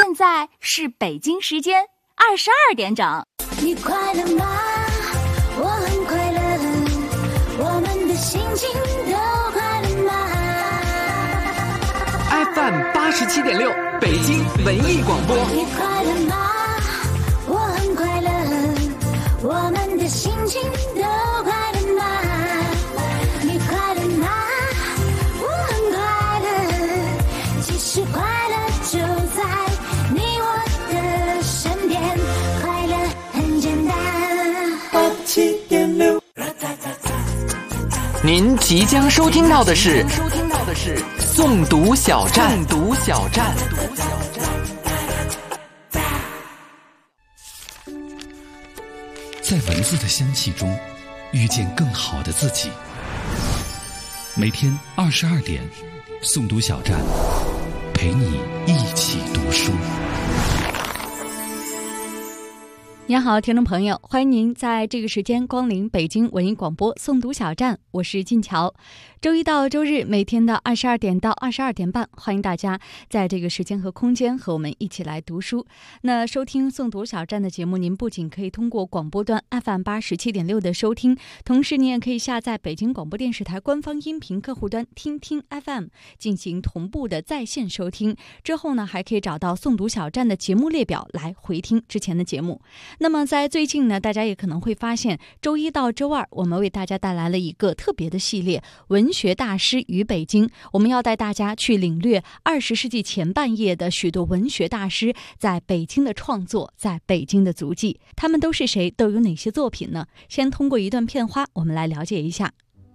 现在是北京时间22点整。 你快乐吗？我很快乐，我们的心情都快乐吗 ？FM 87.6，北京文艺广播。 你快乐吗？我很快乐，我们的心情都快乐吗？你快乐吗？我很快乐，其实快乐就在你我的身边，快乐很简单。87.6， 您即将收听到的是诵读小站。 在文字的香气中遇见更好的自己。每天22点，诵读小站，陪你一起读书。 您好，听众朋友，欢迎您在这个时间光临北京文艺广播诵读小站，我是金桥。周一到周日每天的22点到22点半，欢迎大家在这个时间和空间和我们一起来读书。那收听诵读小站的节目，您不仅可以通过广播端 FM 87.6的收听，同时您也可以下载北京广播电视台官方音频客户端听听 FM 进行同步的在线收听。之后呢，还可以找到诵读小站的节目列表来回听之前的节目。那么在最近呢，大家也可能会发现，周一到周二我们为大家带来了一个特别的系列，文学大师与北京。我们要带大家去领略20世纪前半叶的许多文学大师在北京的创作，在北京的足迹。他们都是谁，都有哪些作品呢？先通过一段片花我们来了解一下。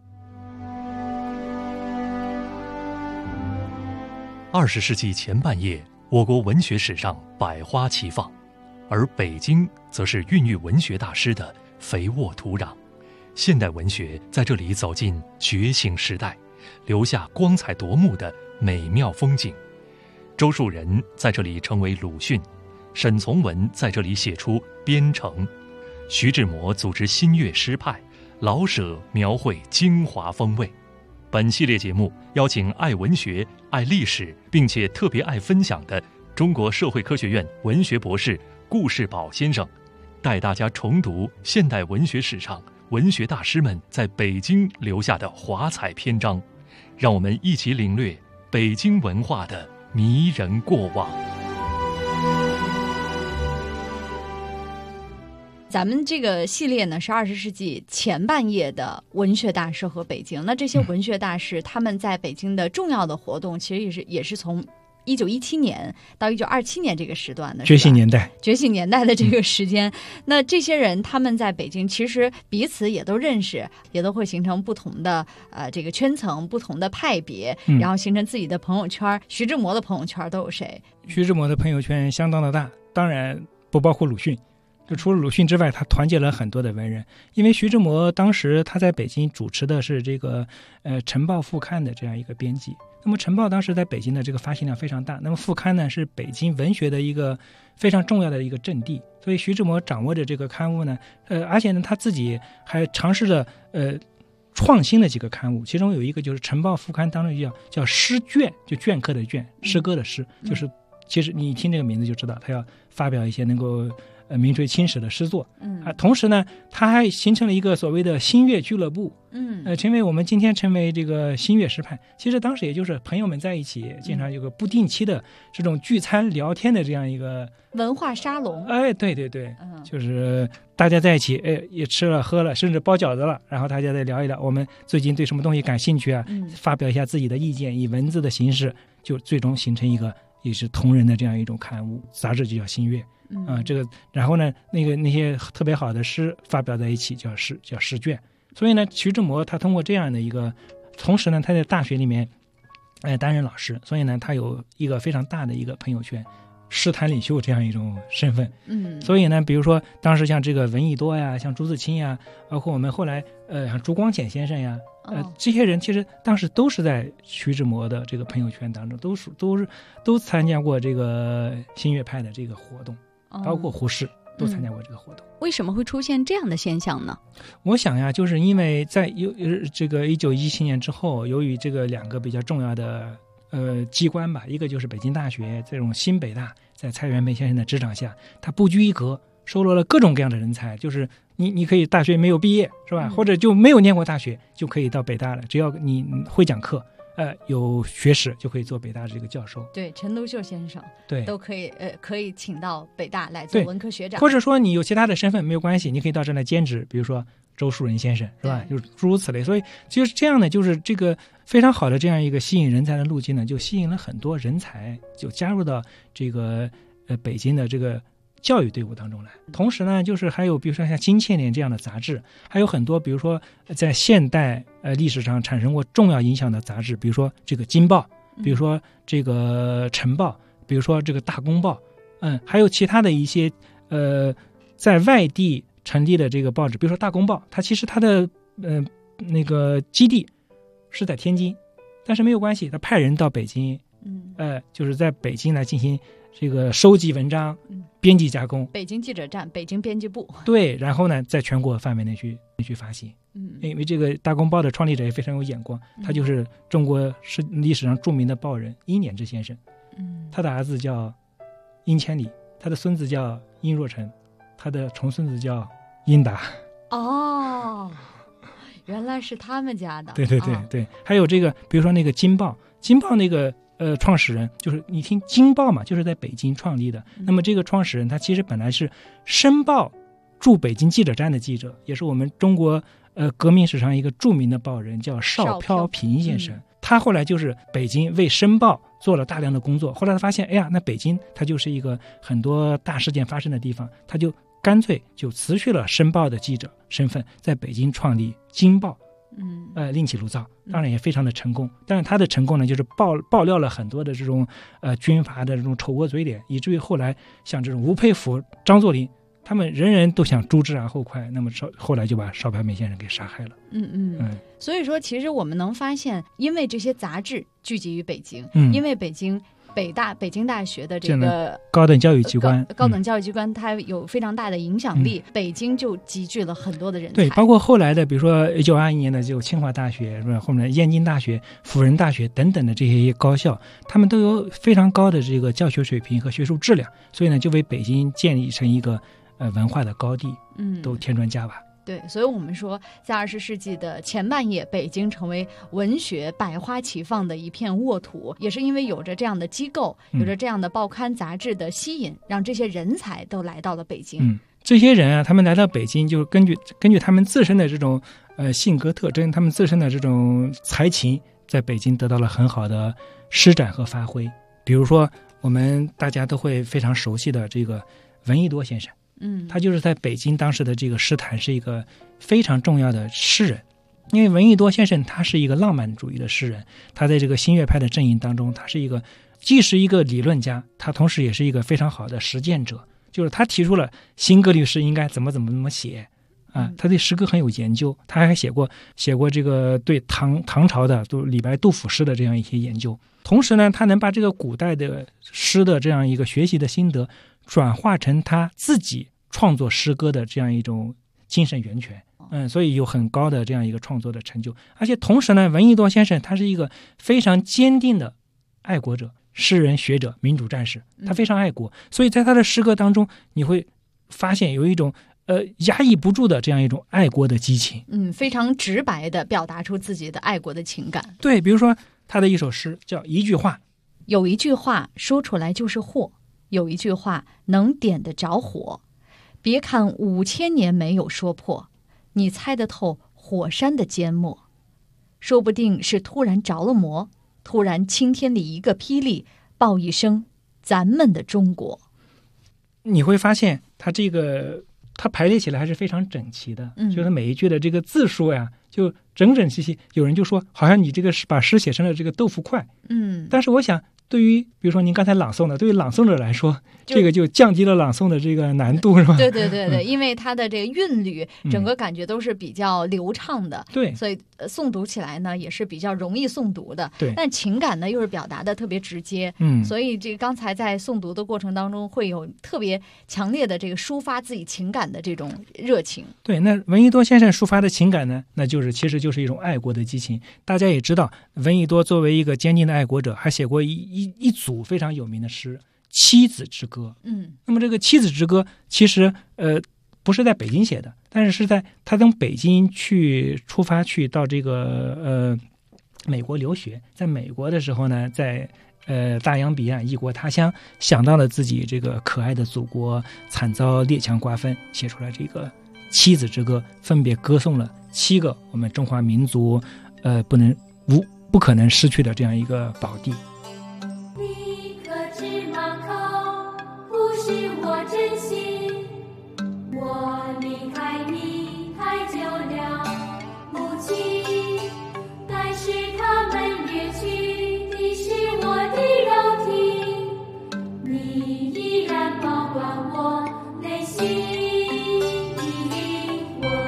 20世纪前半叶，我国文学史上百花齐放，而北京则是孕育文学大师的肥沃土壤。现代文学在这里走进觉醒时代，留下光彩夺目的美妙风景。周树人在这里成为鲁迅，沈从文在这里写出《边城》，徐志摩组织新月诗派，老舍描绘京华风味。本系列节目邀请爱文学、爱历史，并且特别爱分享的中国社会科学院文学博士顾世宝先生，带大家重读现代文学史上文学大师们在北京留下的华彩篇章，让我们一起领略北京文化的迷人过往。 咱们这个系列呢是20世纪前半叶的文学大师和北京。那这些文学大师他们在北京的重要的活动，其实也是从1917年到1927年这个时段的觉醒年代的这个时间。那这些人他们在北京其实彼此也都认识，也都会形成不同的这个圈层，不同的派别，然后形成自己的朋友圈。徐志摩的朋友圈都有谁？ 徐志摩的朋友圈相当的大，当然不包括鲁迅。就除了鲁迅之外，他团结了很多的文人。因为徐志摩当时他在北京主持的是这个晨报副刊的这样一个编辑。那么晨报当时在北京的这个发行量非常大，那么副刊呢是北京文学的一个非常重要的一个阵地，所以徐志摩掌握着这个刊物呢，而且呢他自己还尝试着创新的几个刊物，其中有一个就是晨报副刊当中叫诗卷，就镌刻的镌，诗歌的诗，就是其实你一听这个名字就知道他要发表一些能够名垂青史的诗作。同时呢他还形成了一个所谓的新月俱乐部，成为我们今天称为这个新月诗派。其实当时也就是朋友们在一起经常有个不定期的这种聚餐聊天的这样一个文化沙龙。 对，就是大家在一起也吃了喝了，甚至包饺子了，然后大家再聊一聊我们最近对什么东西感兴趣啊，发表一下自己的意见，以文字的形式就最终形成一个也是同人的这样一种刊物，杂志就叫新月。这个然后呢那些特别好的诗发表在一起叫诗卷。所以呢徐志摩他通过这样的一个，同时呢他在大学里面担任老师，所以呢他有一个非常大的一个朋友圈，诗坛领袖这样一种身份。所以呢比如说当时像这个闻一多呀，像朱自清呀，包括我们后来像朱光潜先生呀，这些人其实当时都是在徐志摩的这个朋友圈当中，都参加过这个新月派的这个活动，包括胡适都参加过这个活动。 为什么会出现这样的现象呢？ 我想呀，就是因为在这个1917年之后，由于这个两个比较重要的机关吧，一个就是北京大学这种新北大在蔡元培先生的执掌下，他不拘一格，收罗了各种各样的人才，就是你可以大学没有毕业是吧，或者就没有念过大学，就可以到北大了，只要你会讲课，有学识就可以做北大这个教授。 对，陈独秀先生对都可以请到北大来做文科学长， 或者说你有其他的身份没有关系，你可以到这来兼职，比如说周树人先生是吧？就是诸如此类。所以就是这样的，就是这个非常好的这样一个吸引人才的路径呢，就吸引了很多人才就加入到这个北京的这个教育队伍当中来。同时呢，就是还有比如说像《金钱脸》这样的杂志，还有很多比如说在现代历史上产生过重要影响的杂志，比如说这个《京报》，比如说这个《晨报》，比如说这个《大公报》，还有其他的一些在外地成立的这个报纸，比如说《大公报》，它其实它的那个基地是在天津，但是没有关系，他派人到北京，就是在北京来进行这个收集文章、编辑加工。 北京记者站、北京编辑部。 对，然后呢，在全国范围内去发行。因为这个《大公报》的创立者也非常有眼光，他就是中国历史上著名的报人殷衍之先生。他的儿子叫殷千里，他的孙子叫殷若成，他的重孙子叫殷达。 哦，原来是他们家的。 对对对对，还有这个，比如说那个《京报》，《京报》那个创始人就是你听《京报》嘛，就是在北京创立的。那么这个创始人他其实本来是《申报》驻北京记者站的记者，也是我们中国革命史上一个著名的报人，叫邵飘萍先生。他后来就是北京为《申报》做了大量的工作，后来他发现，哎呀，那北京它就是一个很多大事件发生的地方，他就干脆就辞去了《申报》的记者身份，在北京创立《京报》。另起炉灶，当然也非常的成功。但是他的成功呢，就是爆料了很多的这种军阀的这种丑恶嘴脸，以至于后来像这种吴佩孚、张作霖，他们人人都想诛之而后快，那么后来就把邵飘萍先生给杀害了。 所以说，其实我们能发现，因为这些杂志聚集于北京，因为北京大学的这个高等教育机关， 高等教育机关它有非常大的影响力，北京就集聚了很多的人才。 对，包括后来的，比如说1921年的就清华大学，是吧？后面燕京大学、辅仁大学等等的这些高校，他们都有非常高的这个教学水平和学术质量，所以呢，就为北京建立成一个文化的高地，都添砖加瓦。 对，所以我们说，在20世纪的前半叶，北京成为文学百花齐放的一片沃土，也是因为有着这样的机构，有着这样的报刊杂志的吸引，让这些人才都来到了北京。 这些人啊，他们来到北京，就根据他们自身的这种性格特征，他们自身的这种才情，在北京得到了很好的施展和发挥。比如说，我们大家都会非常熟悉的这个闻一多先生。他就是在北京当时的这个诗坛是一个非常重要的诗人，因为闻一多先生他是一个浪漫主义的诗人，他在这个新月派的阵营当中，他是一个既是一个理论家，他同时也是一个非常好的实践者，就是他提出了新格律诗应该怎么写啊，他对诗歌很有研究，他还写过这个对唐朝的李白、杜甫诗的这样一些研究。同时呢，他能把这个古代的诗的这样一个学习的心得转化成他自己创作诗歌的这样一种精神源泉，所以有很高的这样一个创作的成就。而且同时呢，闻一多先生他是一个非常坚定的爱国者、诗人、学者、民主战士，他非常爱国，所以在他的诗歌当中，你会发现有一种压抑不住的这样一种爱国的激情， 非常直白的表达出自己的爱国的情感。 对，比如说他的一首诗叫《一句话》， 有一句话说出来就是祸，有一句话能点得着火，别看5000年没有说破，你猜得透火山的缄默，说不定是突然着了魔，突然青天里一个霹雳，报一声咱们的中国。 你会发现它排列起来还是非常整齐的，就是每一句的这个字数呀，就整整齐齐。有人就说，好像你这个是把诗写成了这个豆腐块。但是我想，对于比如说您刚才朗诵的，对于朗诵者来说，这个就降低了朗诵的这个难度，是吧？ 对对对对，因为它的这个韵律，整个感觉都是比较流畅的， 对， 所以诵读起来呢也是比较容易诵读的。 对， 但情感呢又是表达的特别直接，所以这个刚才在诵读的过程当中会有特别强烈的这个抒发自己情感的这种热情。 对，那闻一多先生抒发的情感呢，那其实就是一种爱国的激情。大家也知道，闻一多作为一个坚定的爱国者，还写过一组非常有名的诗， 妻子之歌。那么这个妻子之歌其实不是在北京写的，但是是在他从北京出发去到这个美国留学，在美国的时候呢，在大洋彼岸异国他乡，想到了自己这个可爱的祖国惨遭列强瓜分，写出了这个妻子之歌，分别歌颂了7个我们中华民族不可能失去的这样一个宝地。 你可知满口不是我真心，我离开你太久了，母亲，但是他们掠去的是我的肉体，你依然保管我内心的灵魂。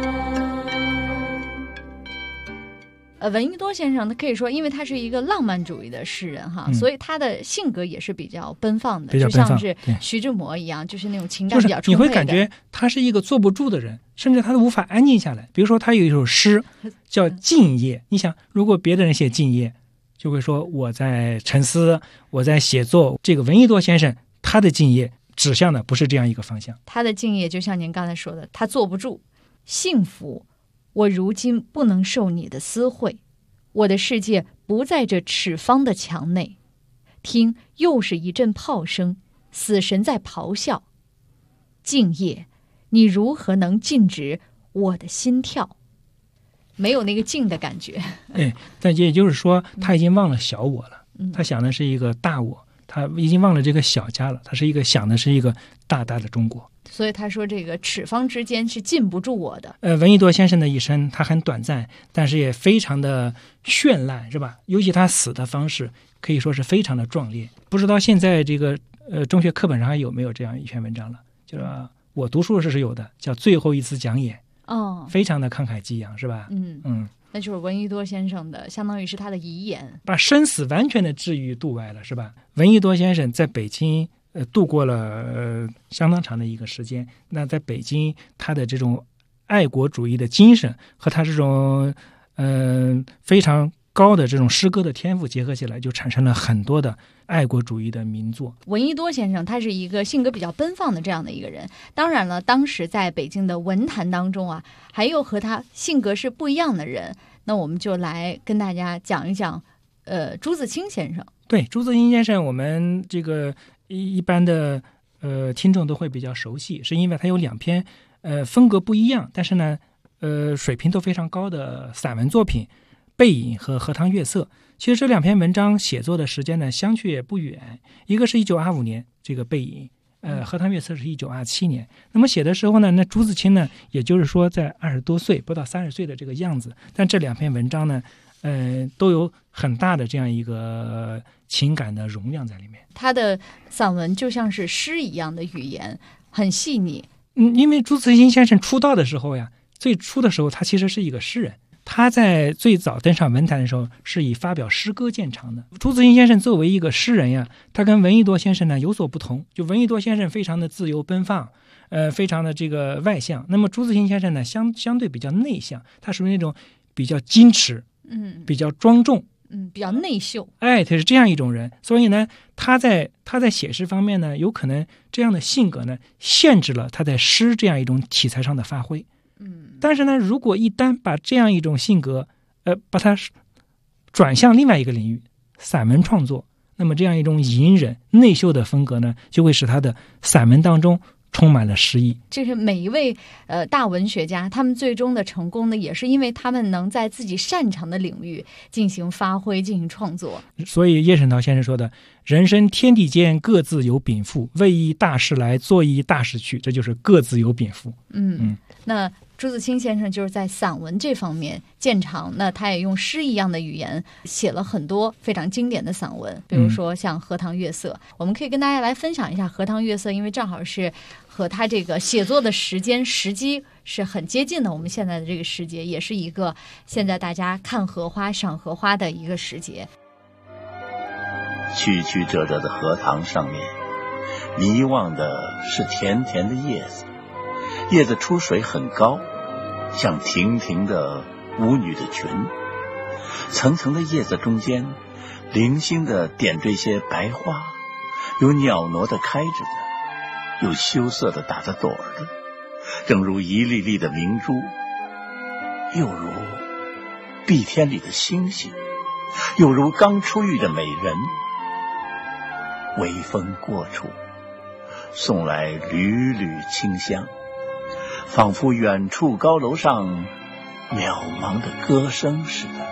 闻一多先生，他可以说，因为他是一个浪漫主义的诗人哈，所以他的性格也是比较奔放的，就像是徐志摩一样，就是那种情感比较充沛的。 你会感觉他是一个坐不住的人，甚至他都无法安静下来。比如说，他有一首诗叫《静夜》，你想，如果别的人写静夜，就会说我在沉思，我在写作。这个闻一多先生，他的静夜指向的不是这样一个方向。 他的静夜就像您刚才说的，他坐不住。幸福，我如今不能受你的私会，我的世界不在这尺方的墙内。听，又是一阵炮声，死神在咆哮。静夜，你如何能禁止我的心跳？没有那个静的感觉。 但也就是说，他已经忘了小我了，他想的是一个大我，他已经忘了这个小家了，他想的是一个大大的中国。 所以他说这个尺方之间是禁不住我的。 闻一多先生的一生他很短暂，但是也非常的绚烂，是吧？尤其他死的方式可以说是非常的壮烈。不知道现在这个中学课本上还有没有这样一篇文章了，就是我读书时是有的，叫《最后一次讲演》。非常的慷慨激昂，是吧？ 那就是闻一多先生的，相当于是他的遗言， 把生死完全的置于度外了，是吧？闻一多先生在北京度过了相当长的一个时间。那在北京，他的这种爱国主义的精神和他这种非常高的这种诗歌的天赋结合起来，就产生了很多的爱国主义的名作。 闻一多先生他是一个性格比较奔放的这样的一个人。当然了，当时在北京的文坛当中啊，还有和他性格是不一样的人。那我们就来跟大家讲一讲朱自清先生。 对，朱自清先生，我们这个一般的听众都会比较熟悉，是因为他有2篇风格不一样，但是呢水平都非常高的散文作品《背影》和《荷塘月色》。其实这2篇文章写作的时间呢相去也不远，一个是1925年这个《背影》，荷塘月色是1927年。那么写的时候呢，那朱自清呢，也就是说在20多岁不到30岁的这个样子，但这2篇文章呢都有很大的这样一个情感的容量在里面。 他的散文就像是诗一样的语言，很细腻。 因为朱自清先生出道的时候呀，最初的时候他其实是一个诗人，他在最早登上文坛的时候是以发表诗歌见长的。朱自清先生作为一个诗人呀，他跟闻一多先生呢有所不同。就闻一多先生非常的自由奔放，非常的这个外向。那么朱自清先生呢相对比较内向，他属于那种比较矜持，比较庄重， 比较内秀。 他是这样一种人。所以呢，他在写诗方面呢，有可能这样的性格呢限制了他在诗这样一种题材上的发挥。但是呢，如果一旦把这样一种性格把它转向另外一个领域，散文创作，那么这样一种隐忍内秀的风格呢，就会使他的散文当中充满了诗意。 这是每一位大文学家，他们最终的成功呢，也是因为他们能在自己擅长的领域进行发挥，进行创作。 所以叶圣陶先生说的，人生天地间各自有禀赋，为一大事来，做一大事去，这就是各自有禀赋。 那朱自清先生就是在散文这方面见长，那他也用诗一样的语言写了很多非常经典的散文，比如说像《荷塘月色》。我们可以跟大家来分享一下《荷塘月色》，因为正好是和他这个写作的时机是很接近的。我们现在的这个时节，也是一个现在大家看荷花、赏荷花的一个时节。 曲曲折折的荷塘上面，迷望的是甜甜的叶子，叶子出水很高，像亭亭的舞女的裙，层层的叶子中间零星的点缀些白花， 有袅娜的开着的，有羞涩的打着朵的，正如一粒粒的明珠，又如碧天里的星星，又如刚出浴的美人。微风过处，送来缕缕清香，仿佛远处高楼上渺茫的歌声似的。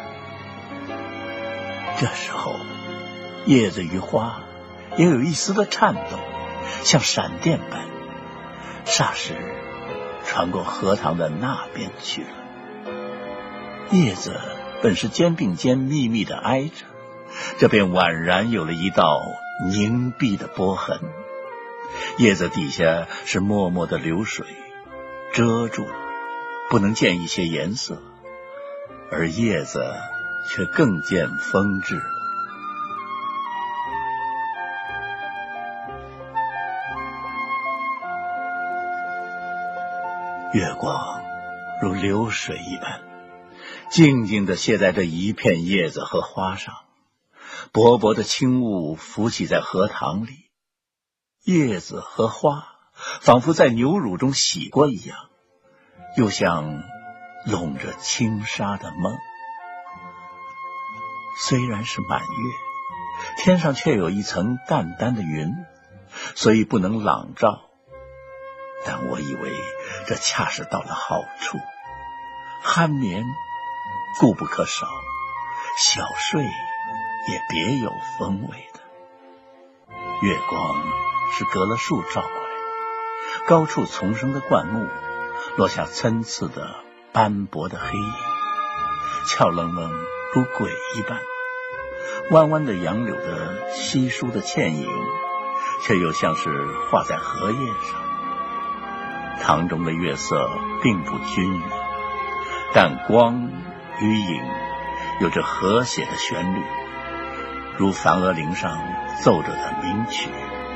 这时候，叶子与花也有一丝的颤抖，像闪电般，霎时传过荷塘的那边去了。叶子本是肩并肩密密地挨着，这便宛然有了一道凝碧的波痕。叶子底下是脉脉的流水，遮住了，不能见一些颜色，而叶子却更见风致了。月光如流水一般，静静地泻在这一片叶子和花上，薄薄的轻雾浮起在荷塘里，叶子和花仿佛在牛乳中洗过一样，又像笼着轻纱的梦。虽然是满月，天上却有一层淡淡的云，所以不能朗照，但我以为这恰是到了好处，酣眠固不可少，小睡也别有风味的。月光是隔了树照过来，高处丛生的灌木落下参差的斑驳的黑影，俏愣愣如鬼一般。弯弯的杨柳的稀疏的倩影，却又像是画在荷叶上。塘中的月色并不均匀，但光与影有着和谐的旋律，如梵婀陵上奏着的名曲。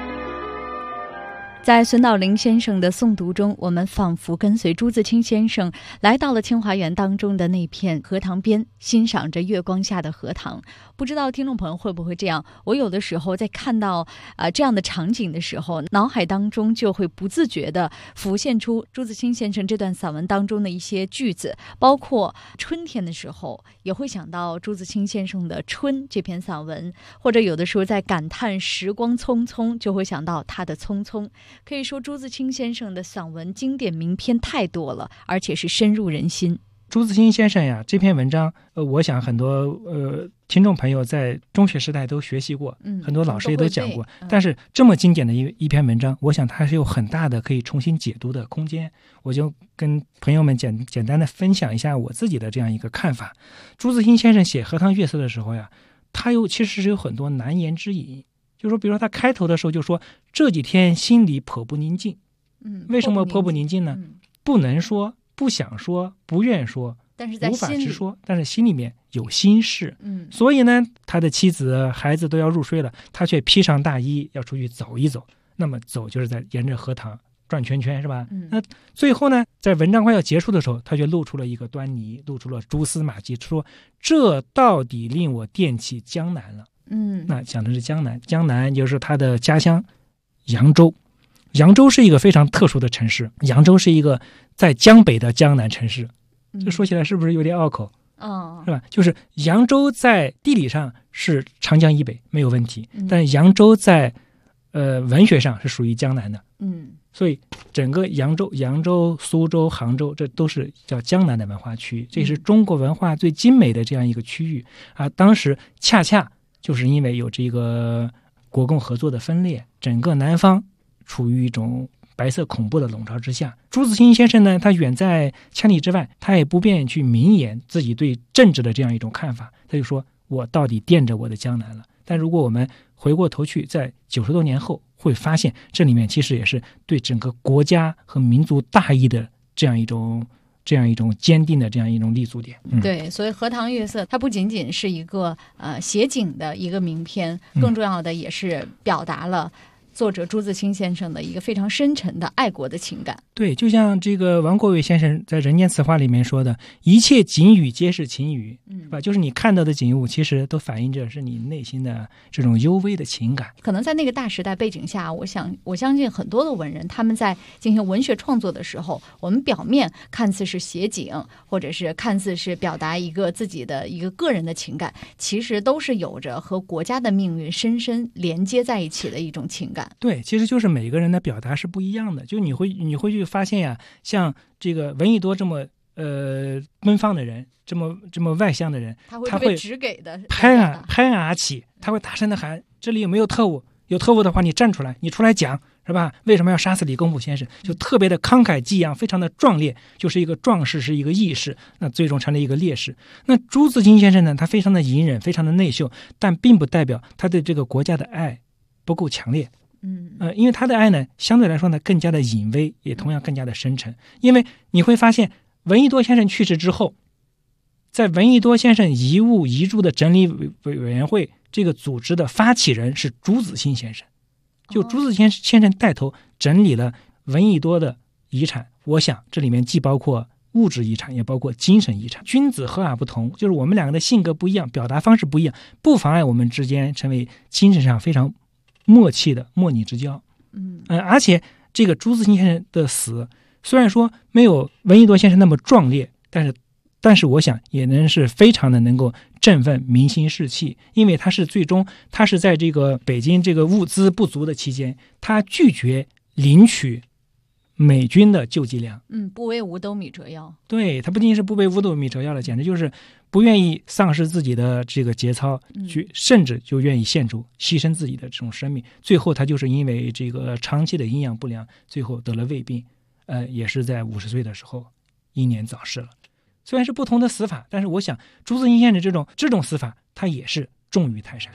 在孙道临先生的诵读中，我们仿佛跟随朱自清先生来到了清华园当中的那片荷塘边，欣赏着月光下的荷塘。不知道听众朋友会不会这样，我有的时候在看到这样的场景的时候，脑海当中就会不自觉地浮现出朱自清先生这段散文当中的一些句子，包括春天的时候也会想到朱自清先生的《春》这篇散文，或者有的时候在感叹时光匆匆，就会想到他的匆匆。可以说朱自清先生的散文经典名篇太多了，而且是深入人心。 朱自清先生呀，这篇文章我想很多听众朋友在中学时代都学习过，很多老师也都讲过，但是这么经典的一篇文章，我想它是有很大的可以重新解读的空间。我就跟朋友们简单的分享一下我自己的这样一个看法。朱自清先生写荷塘月色的时候呀，他其实是有很多难言之隐，就是说比如说他开头的时候就说这几天心里颇不宁静。为什么颇不宁静呢？不能说，不想说，不愿说， 但是在无法直说，但是心里面有心事。所以呢，他的妻子孩子都要入睡了，他却披上大衣要出去走一走。那么走就是在沿着荷塘转圈圈，是吧？那最后呢，在文章快要结束的时候，他却露出了一个端倪，露出了蛛丝马迹，说这到底令我惦起江南了。那讲的是江南，江南就是他的家乡扬州。扬州是一个非常特殊的城市，扬州是一个在江北的江南城市。这说起来是不是有点拗口？是吧？就是扬州在地理上是长江以北没有问题，但扬州在文学上是属于江南的。所以整个扬州、苏州、杭州，这都是叫江南的文化区，这是中国文化最精美的这样一个区域啊。当时恰恰就是因为有这个国共合作的分裂，整个南方处于一种白色恐怖的笼罩之下。朱自清先生呢，他远在千里之外，他也不便去明言自己对政治的这样一种看法，他就说我到底惦着我的江南了。但如果我们回过头去，在90多年后会发现，这里面其实也是对整个国家和民族大义的这样一种坚定的这样一种立足点。 对，所以荷塘月色它不仅仅是一个写景的一个名篇，更重要的也是表达了作者朱自清先生的一个非常深沉的爱国的情感。 对，就像这个王国维先生在《人间词话》里面说的，一切景语皆是情语，是吧？就是你看到的景物，其实都反映着是你内心的这种幽微的情感。 可能在那个大时代背景下，我相信很多的文人，他们在进行文学创作的时候，我们表面看似是写景，或者是看似是表达一个自己的一个个人的情感，其实都是有着和国家的命运深深连接在一起的一种情感。 对，其实就是每个人的表达是不一样的。就你会去发现呀，像这个闻一多这么奔放的人，这么外向的人， 他会被指给的拍案而起，他会大声的喊：这里有没有特务？有特务的话，你站出来，你出来讲，是吧？为什么要杀死李公甫先生？就特别的慷慨激昂，非常的壮烈，就是一个壮士，是一个义士，那最终成了一个烈士。那朱自清先生呢，他非常的隐忍，非常的内秀，但并不代表他对这个国家的爱不够强烈。因为他的爱呢，相对来说呢，更加的隐微，也同样更加的深沉。因为你会发现，闻一多先生去世之后，在闻一多先生遗物遗著的整理委员会这个组织的发起人是朱自清先生，就朱自清先生带头整理了闻一多的遗产。我想这里面既包括物质遗产，也包括精神遗产。君子和而不同，就是我们两个的性格不一样，表达方式不一样，不妨碍我们之间成为精神上非常默契的莫逆之交。而且这个朱自清先生的死，虽然说没有闻一多先生那么壮烈，但是我想也是非常的能够振奋民心士气，因为他是在这个北京这个物资不足的期间，他拒绝领取美军的救济粮， 不为五斗米折腰。 对，他不仅是不为五斗米折腰了，简直就是不愿意丧失自己的这个节操，甚至就愿意献出牺牲自己的这种生命。最后他就是因为这个长期的营养不良，最后得了胃病，也是在50岁的时候英年早逝了。虽然是不同的死法，但是我想朱自清先生这种死法，他也是重于泰山。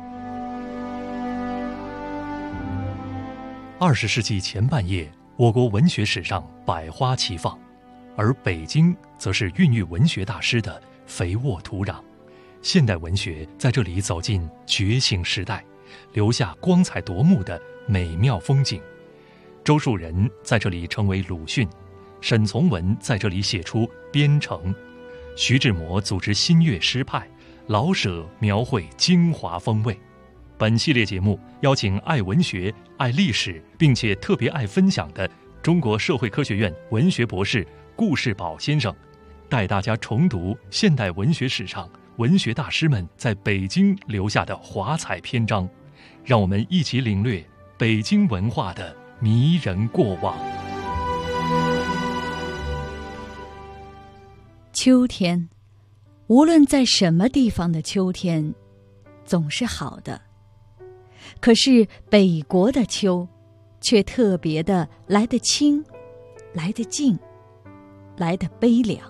20世纪前半叶，我国文学史上百花齐放，而北京则是孕育文学大师的肥沃土壤。现代文学在这里走进觉醒时代，留下光彩夺目的美妙风景。周树人在这里成为鲁迅，沈从文在这里写出边城，徐志摩组织新月诗派，老舍描绘京华风味。本系列节目邀请爱文学、爱历史，并且特别爱分享的中国社会科学院文学博士顾世宝先生，带大家重读现代文学史上文学大师们在北京留下的华彩篇章，让我们一起领略北京文化的迷人过往。 秋天，无论在什么地方的秋天，总是好的。可是北国的秋，却特别的来得清，来得静，来得悲凉。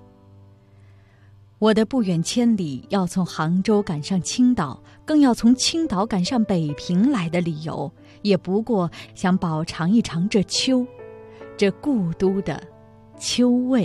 我的不远千里要从杭州赶上青岛，更要从青岛赶上北平来的理由，也不过想饱尝一尝这秋，这故都的秋味。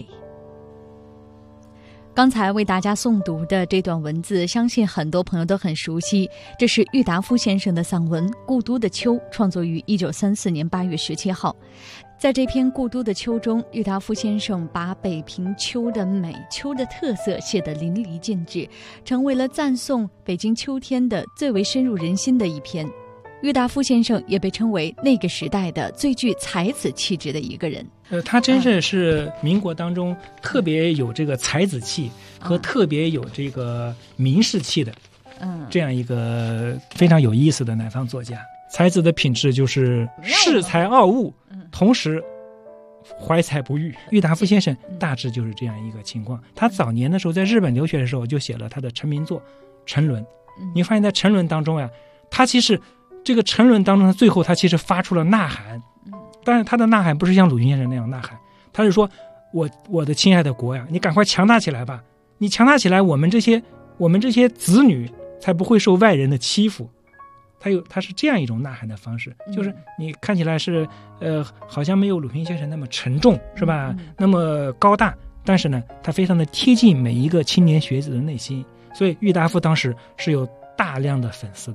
刚才为大家诵读的这段文字，相信很多朋友都很熟悉，这是郁达夫先生的散文《故都的秋》，创作于1934年8月17号。在这篇《故都的秋》中，郁达夫先生把北平秋的美、秋的特色写得淋漓尽致，成为了赞颂北京秋天的最为深入人心的一篇。郁达夫先生也被称为那个时代的最具才子气质的一个人。 他真是民国当中特别有这个才子气和特别有这个名士气的，这样一个非常有意思的南方作家。才子的品质就是恃才傲物，同时怀才不遇。郁达夫先生大致就是这样一个情况。他早年的时候在日本留学的时候，就写了他的成名作《沉沦》。你发现在《沉沦》当中呀，他其实这个沉沦当中的最后，他其实发出了呐喊，但是他的呐喊不是像鲁迅先生那样呐喊，他是说我的亲爱的国呀，你赶快强大起来吧，你强大起来，我们这些子女才不会受外人的欺负。他是这样一种呐喊的方式，就是你看起来是好像没有鲁迅先生那么沉重，是吧？那么高大，但是呢，他非常的贴近每一个青年学子的内心。所以郁达夫当时是有大量的粉丝的。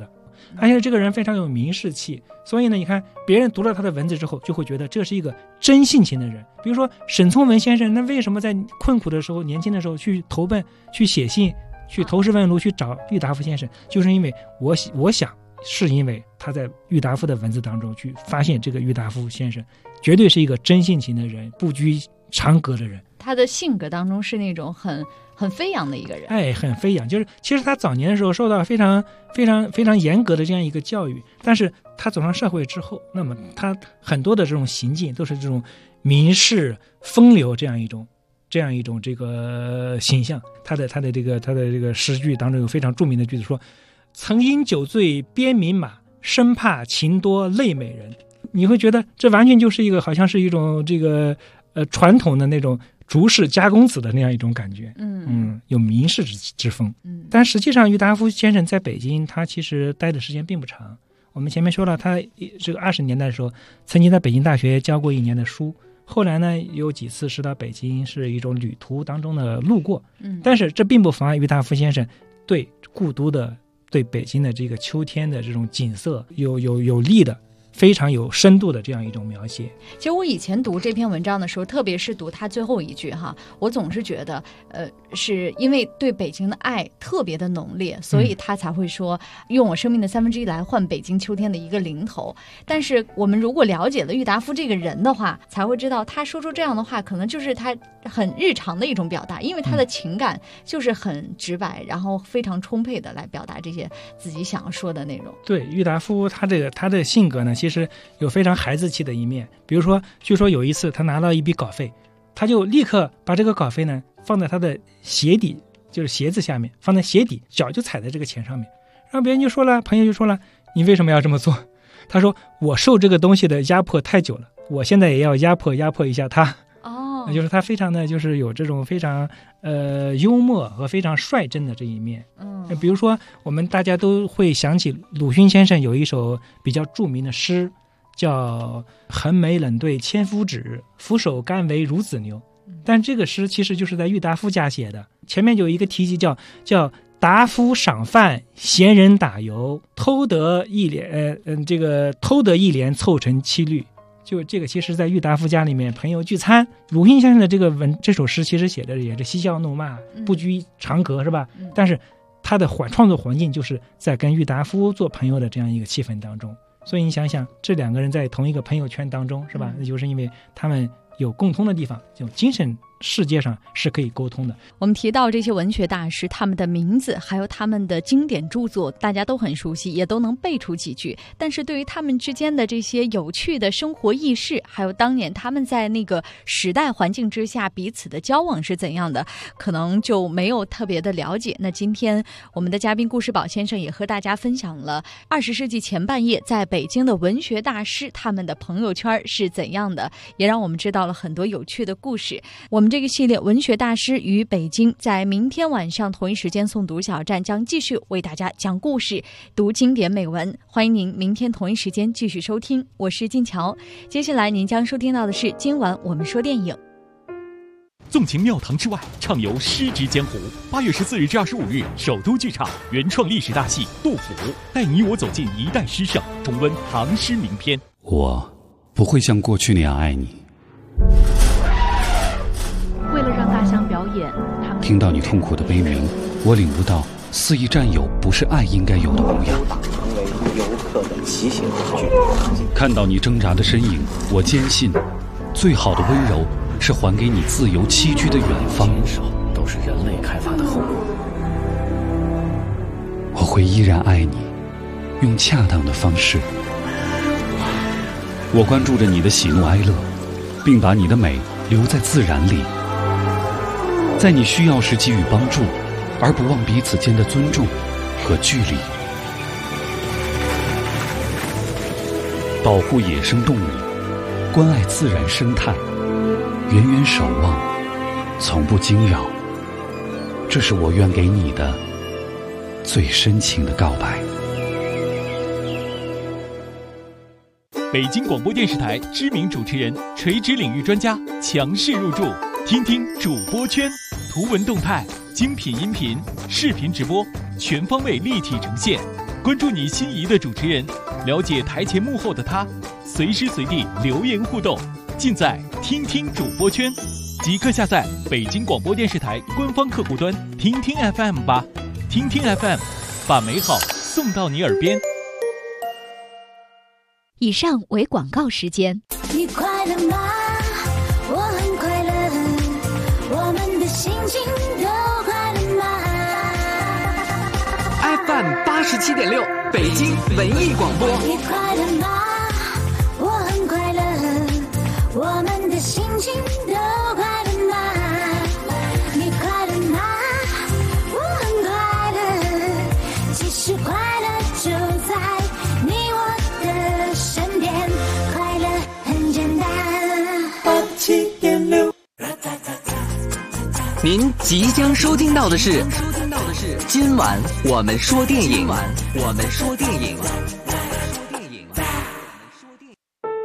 而且这个人非常有名士气，所以呢，你看别人读了他的文字之后，就会觉得这是一个真性情的人。比如说沈从文先生，那为什么在困苦的时候、年轻的时候去投奔、去写信、去投石问路、去找郁达夫先生，就是因为我想是因为他在郁达夫的文字当中去发现这个郁达夫先生绝对是一个真性情的人，不拘长阁的人。 他的性格当中是那种很飞扬的一个人， 很飞扬。就是其实他早年的时候受到非常严格的这样一个教育，但是他走上社会之后，那么他很多的这种行径都是这种名士风流这样一种这个形象。他的这个诗句当中有非常著名的句子说：“曾因酒醉鞭名马，生怕情多累美人。”你会觉得这完全就是一个好像是一种这个传统的那种竹氏家公子的那样一种感觉，有名士之风。但实际上郁达夫先生在北京他其实待的时间并不长。我们前面说了，他这个20年代的时候曾经在北京大学教过1年的书，后来呢有几次是到北京是一种旅途当中的路过，但是这并不妨碍郁达夫先生对故都的、对北京的这个秋天的这种景色有力的、非常有深度的这样一种描写。 其实我以前读这篇文章的时候，特别是读他最后一句哈，我总是觉得是因为对北京的爱特别的浓烈，所以他才会说用我生命的1/3来换北京秋天的一个零头。但是我们如果了解了郁达夫这个人的话，才会知道他说出这样的话可能就是他很日常的一种表达，因为他的情感就是很直白，然后非常充沛的来表达这些自己想要说的内容。 对，郁达夫他的性格呢，其实有非常孩子气的一面。比如说，据说有一次他拿到一笔稿费，他就立刻把这个稿费呢放在他的鞋底，就是鞋子下面，放在鞋底，脚就踩在这个钱上面。然后别人就说了，朋友就说了，你为什么要这么做？他说，我受这个东西的压迫太久了，我现在也要压迫一下他。就是他非常的就是有这种非常幽默和非常率真的这一面。比如说我们大家都会想起鲁迅先生有一首比较著名的诗，叫横眉冷对千夫指，俯首甘为孺子牛。但这个诗其实就是在郁达夫家写的，前面就有一个题记叫达夫赏饭，闲人打油，偷得一帘凑成七律。就这个其实在郁达夫家里面朋友聚餐，鲁迅先生的这首诗其实写的也是嬉笑怒骂，不拘长阁，是吧？但是他的创作环境就是在跟郁达夫做朋友的这样一个气氛当中。所以你想想，这两个人在同一个朋友圈当中，是吧？那就是因为他们有共通的地方，就精神世界上是可以沟通的。 我们提到这些文学大师，他们的名字还有他们的经典著作大家都很熟悉，也都能背出几句，但是对于他们之间的这些有趣的生活轶事，还有当年他们在那个时代环境之下彼此的交往是怎样的，可能就没有特别的了解。那今天我们的嘉宾顾世宝先生也和大家分享了20世纪前半叶在北京的文学大师他们的朋友圈是怎样的，也让我们知道了很多有趣的故事。我们这个系列文学大师与北京，在明天晚上同一时间诵读小站将继续为大家讲故事，读经典美文。欢迎您明天同一时间继续收听，我是金桥。接下来您将收听到的是今晚我们说电影。 纵情庙堂之外，畅游诗之江湖。8月14日至25日，首都剧场原创历史大戏《杜甫》，带你我走进一代诗圣，重温唐诗名篇。 我不会像过去那样爱你。 为了让大象表演，他们听到你痛苦的悲鸣，我领悟到肆意占有不是爱应该有的模样。 成为游客的骑行工具。 看到你挣扎的身影，我坚信，最好的温柔是还给你自由栖居的远方。 减少都是人类开发的后果。 我会依然爱你，用恰当的方式。我关注着你的喜怒哀乐，并把你的美留在自然里。在你需要时给予帮助，而不忘彼此间的尊重和距离。保护野生动物，关爱自然生态，远远守望，从不惊扰。这是我愿给你的最深情的告白。 北京广播电视台知名主持人、垂直领域专家强势入驻，听听主播圈，图文动态、精品音频、视频直播，全方位立体呈现。 关注你心仪的主持人，了解台前幕后的他，随时随地留言互动，尽在听听主播圈。即刻下载北京广播电视台官方客户端听听 FM 吧，听听 FM， 把美好送到你耳边。 以上为广告时间。 你快乐吗？我很快乐，我们的心情都快乐吗？ FM 87.6，北京文艺广播。 你快乐吗？我很快乐，我们的心情都快乐吗？你快乐吗？我很快乐，其实快乐就在你我的身边，快乐很简单。87.6， 您即将收听到的是今晚我们说电影。